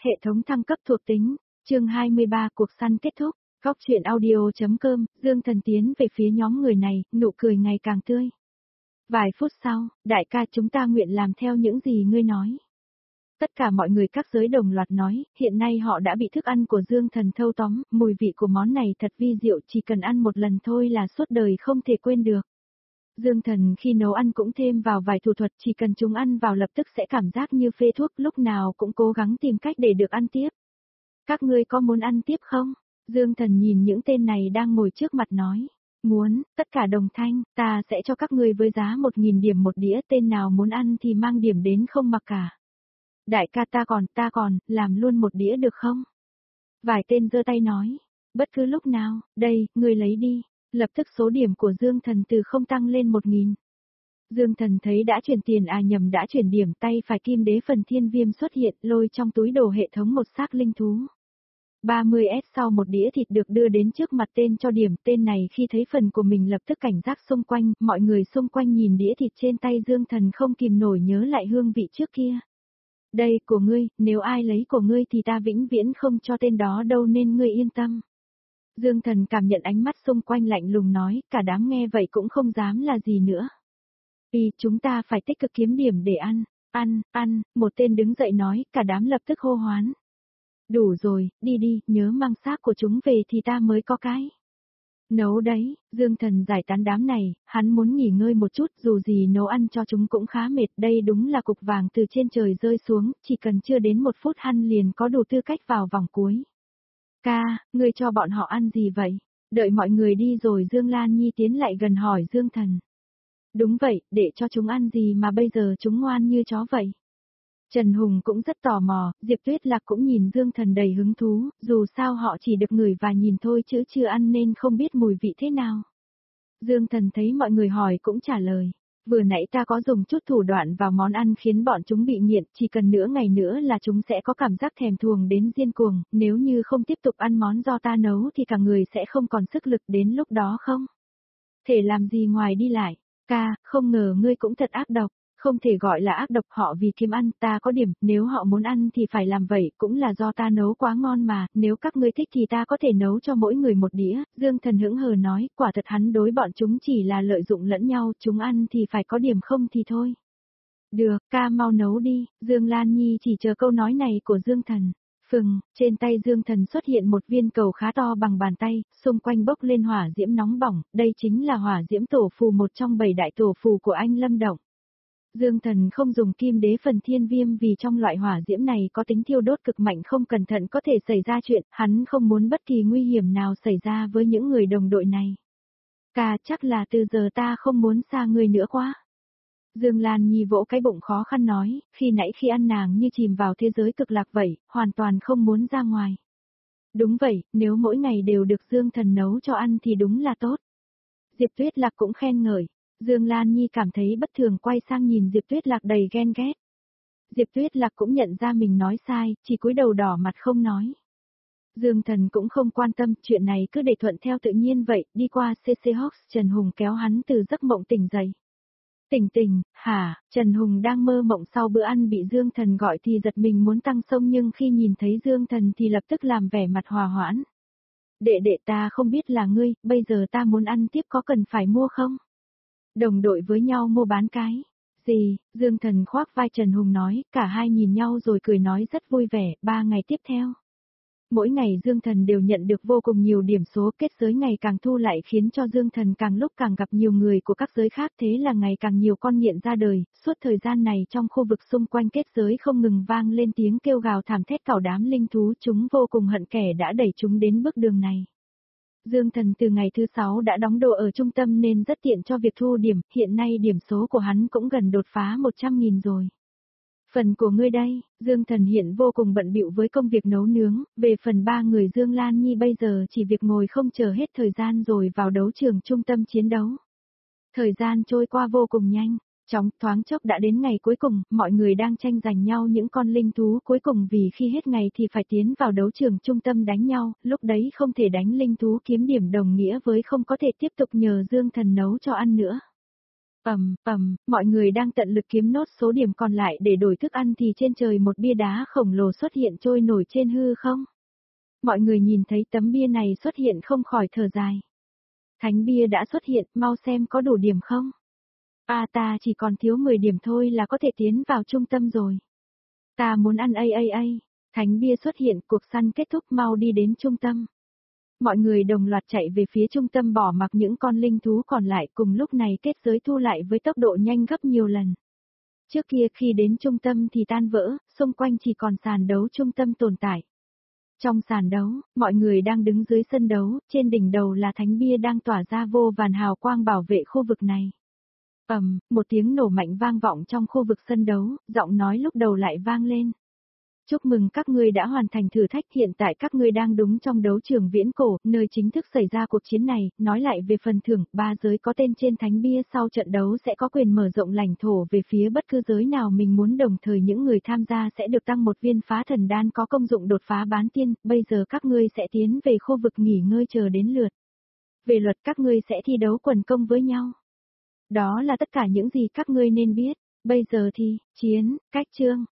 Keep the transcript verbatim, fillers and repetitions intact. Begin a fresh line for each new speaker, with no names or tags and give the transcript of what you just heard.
Hệ thống thăng cấp thuộc tính, chương hai mươi ba cuộc săn kết thúc, góc truyện audio.com, Dương Thần tiến về phía nhóm người này, nụ cười ngày càng tươi. Vài phút sau, đại ca chúng ta nguyện làm theo những gì ngươi nói. Tất cả mọi người các giới đồng loạt nói, hiện nay họ đã bị thức ăn của Dương Thần thâu tóm, mùi vị của món này thật vi diệu, chỉ cần ăn một lần thôi là suốt đời không thể quên được. Dương Thần khi nấu ăn cũng thêm vào vài thủ thuật, chỉ cần chúng ăn vào lập tức sẽ cảm giác như phê thuốc, lúc nào cũng cố gắng tìm cách để được ăn tiếp. Các ngươi có muốn ăn tiếp không? Dương Thần nhìn những tên này đang ngồi trước mặt nói. Muốn, tất cả đồng thanh, ta sẽ cho các ngươi với giá một nghìn điểm một đĩa, tên nào muốn ăn thì mang điểm đến không mặc cả. Đại ca ta còn, ta còn, làm luôn một đĩa được không? Vài tên giơ tay nói. Bất cứ lúc nào, đây, ngươi lấy đi. Lập tức số điểm của Dương Thần từ không tăng lên một nghìn. Dương Thần thấy đã chuyển tiền à nhầm đã chuyển điểm, tay phải kim đế phần thiên viêm xuất hiện, lôi trong túi đồ hệ thống một xác linh thú. ba mươi S sau một đĩa thịt được đưa đến trước mặt tên cho điểm, tên này khi thấy phần của mình lập tức cảnh giác xung quanh, mọi người xung quanh nhìn đĩa thịt trên tay Dương Thần không kìm nổi nhớ lại hương vị trước kia. Đây, của ngươi, nếu ai lấy của ngươi thì ta vĩnh viễn không cho tên đó đâu nên ngươi yên tâm. Dương Thần cảm nhận ánh mắt xung quanh lạnh lùng nói, cả đám nghe vậy cũng không dám là gì nữa. Vì chúng ta phải tích cực kiếm điểm để ăn, ăn, ăn, một tên đứng dậy nói, cả đám lập tức hô hoán. Đủ rồi, đi đi, nhớ mang xác của chúng về thì ta mới có cái. Nấu đấy, Dương Thần giải tán đám này, hắn muốn nghỉ ngơi một chút, dù gì nấu ăn cho chúng cũng khá mệt, đây đúng là cục vàng từ trên trời rơi xuống, chỉ cần chưa đến một phút hắn liền có đủ tư cách vào vòng cuối. Ca, ngươi cho bọn họ ăn gì vậy? Đợi mọi người đi rồi Dương Lan Nhi tiến lại gần hỏi Dương Thần. Đúng vậy, để cho chúng ăn gì mà bây giờ chúng ngoan như chó vậy? Trần Hùng cũng rất tò mò, Diệp Tuyết Lạc cũng nhìn Dương Thần đầy hứng thú, dù sao họ chỉ được ngửi và nhìn thôi chứ chưa ăn nên không biết mùi vị thế nào. Dương Thần thấy mọi người hỏi cũng trả lời. Vừa nãy ta có dùng chút thủ đoạn vào món ăn khiến bọn chúng bị nghiện, chỉ cần nửa ngày nữa là chúng sẽ có cảm giác thèm thuồng đến điên cuồng, nếu như không tiếp tục ăn món do ta nấu thì cả người sẽ không còn sức lực đến lúc đó không? Thể làm gì ngoài đi lại? Ca, không ngờ ngươi cũng thật ác độc, không thể gọi là ác độc, họ vì kiếm ăn, ta có điểm, nếu họ muốn ăn thì phải làm vậy, cũng là do ta nấu quá ngon mà, nếu các ngươi thích thì ta có thể nấu cho mỗi người một đĩa, Dương Thần hững hờ nói, quả thật hắn đối bọn chúng chỉ là lợi dụng lẫn nhau, chúng ăn thì phải có điểm không thì thôi. Được, ca mau nấu đi, Dương Lan Nhi chỉ chờ câu nói này của Dương Thần. Phừng, trên tay Dương Thần xuất hiện một viên cầu khá to bằng bàn tay, xung quanh bốc lên hỏa diễm nóng bỏng, đây chính là hỏa diễm tổ phù, một trong bảy đại tổ phù của anh Lâm Động. Dương Thần không dùng kim đế phần thiên viêm vì trong loại hỏa diễm này có tính thiêu đốt cực mạnh, không cẩn thận có thể xảy ra chuyện, hắn không muốn bất kỳ nguy hiểm nào xảy ra với những người đồng đội này. Ca, chắc là từ giờ ta không muốn xa người nữa quá. Dương Lan Nhi vỗ cái bụng khó khăn nói, khi nãy khi ăn nàng như chìm vào thế giới cực lạc vậy, hoàn toàn không muốn ra ngoài. Đúng vậy, nếu mỗi ngày đều được Dương Thần nấu cho ăn thì đúng là tốt. Diệp Tuyết Lạc cũng khen ngợi. Dương Lan Nhi cảm thấy bất thường quay sang nhìn Diệp Tuyết Lạc đầy ghen ghét. Diệp Tuyết Lạc cũng nhận ra mình nói sai, chỉ cúi đầu đỏ mặt không nói. Dương Thần cũng không quan tâm, chuyện này cứ để thuận theo tự nhiên vậy, đi qua xê xê Hawks, Trần Hùng kéo hắn từ giấc mộng tỉnh dậy. Tỉnh tỉnh, hả, Trần Hùng đang mơ mộng sau bữa ăn bị Dương Thần gọi thì giật mình muốn tăng sông, nhưng khi nhìn thấy Dương Thần thì lập tức làm vẻ mặt hòa hoãn. Đệ đệ, ta không biết là ngươi, bây giờ ta muốn ăn tiếp có cần phải mua không? Đồng đội với nhau mua bán cái. Gì, Dương Thần khoác vai Trần Hùng nói, cả hai nhìn nhau rồi cười nói rất vui vẻ, ba ngày tiếp theo. Mỗi ngày Dương Thần đều nhận được vô cùng nhiều điểm số, kết giới ngày càng thu lại khiến cho Dương Thần càng lúc càng gặp nhiều người của các giới khác, thế là ngày càng nhiều con nghiện ra đời, suốt thời gian này trong khu vực xung quanh kết giới không ngừng vang lên tiếng kêu gào thảm thiết cẩu đám linh thú, chúng vô cùng hận kẻ đã đẩy chúng đến bước đường này. Dương Thần từ ngày thứ sáu đã đóng đồ ở trung tâm nên rất tiện cho việc thu điểm, hiện nay điểm số của hắn cũng gần đột phá một trăm nghìn rồi. Phần của ngươi đây, Dương Thần hiện vô cùng bận bịu với công việc nấu nướng, về phần ba người Dương Lan Nhi bây giờ chỉ việc ngồi không chờ hết thời gian rồi vào đấu trường trung tâm chiến đấu. Thời gian trôi qua vô cùng nhanh, chóng thoáng chốc đã đến ngày cuối cùng, mọi người đang tranh giành nhau những con linh thú cuối cùng vì khi hết ngày thì phải tiến vào đấu trường trung tâm đánh nhau, lúc đấy không thể đánh linh thú kiếm điểm đồng nghĩa với không có thể tiếp tục nhờ Dương Thần nấu cho ăn nữa. Ầm, ầm, mọi người đang tận lực kiếm nốt số điểm còn lại để đổi thức ăn thì trên trời một bia đá khổng lồ xuất hiện trôi nổi trên hư không. Mọi người nhìn thấy tấm bia này xuất hiện không khỏi thở dài. Thánh bia đã xuất hiện, mau xem có đủ điểm không? À ta chỉ còn thiếu mười điểm thôi là có thể tiến vào trung tâm rồi. Ta muốn ăn a a a. Thánh bia xuất hiện, cuộc săn kết thúc, mau đi đến trung tâm. Mọi người đồng loạt chạy về phía trung tâm bỏ mặc những con linh thú còn lại, cùng lúc này kết giới thu lại với tốc độ nhanh gấp nhiều lần. Trước kia khi đến trung tâm thì tan vỡ, xung quanh chỉ còn sàn đấu trung tâm tồn tại. Trong sàn đấu, mọi người đang đứng dưới sân đấu, trên đỉnh đầu là thánh bia đang tỏa ra vô vàn hào quang bảo vệ khu vực này. Ầm, một tiếng nổ mạnh vang vọng trong khu vực sân đấu, giọng nói lúc đầu lại vang lên. Chúc mừng các ngươi đã hoàn thành thử thách, hiện tại các ngươi đang đúng trong đấu trường viễn cổ, nơi chính thức xảy ra cuộc chiến này, nói lại về phần thưởng, ba giới có tên trên thánh bia sau trận đấu sẽ có quyền mở rộng lãnh thổ về phía bất cứ giới nào mình muốn, đồng thời những người tham gia sẽ được tăng một viên phá thần đan có công dụng đột phá bán tiên, bây giờ các ngươi sẽ tiến về khu vực nghỉ ngơi chờ đến lượt. Về luật các ngươi sẽ thi đấu quần công với nhau. Đó là tất cả những gì các ngươi nên biết, bây giờ thì, chiến, cách chương.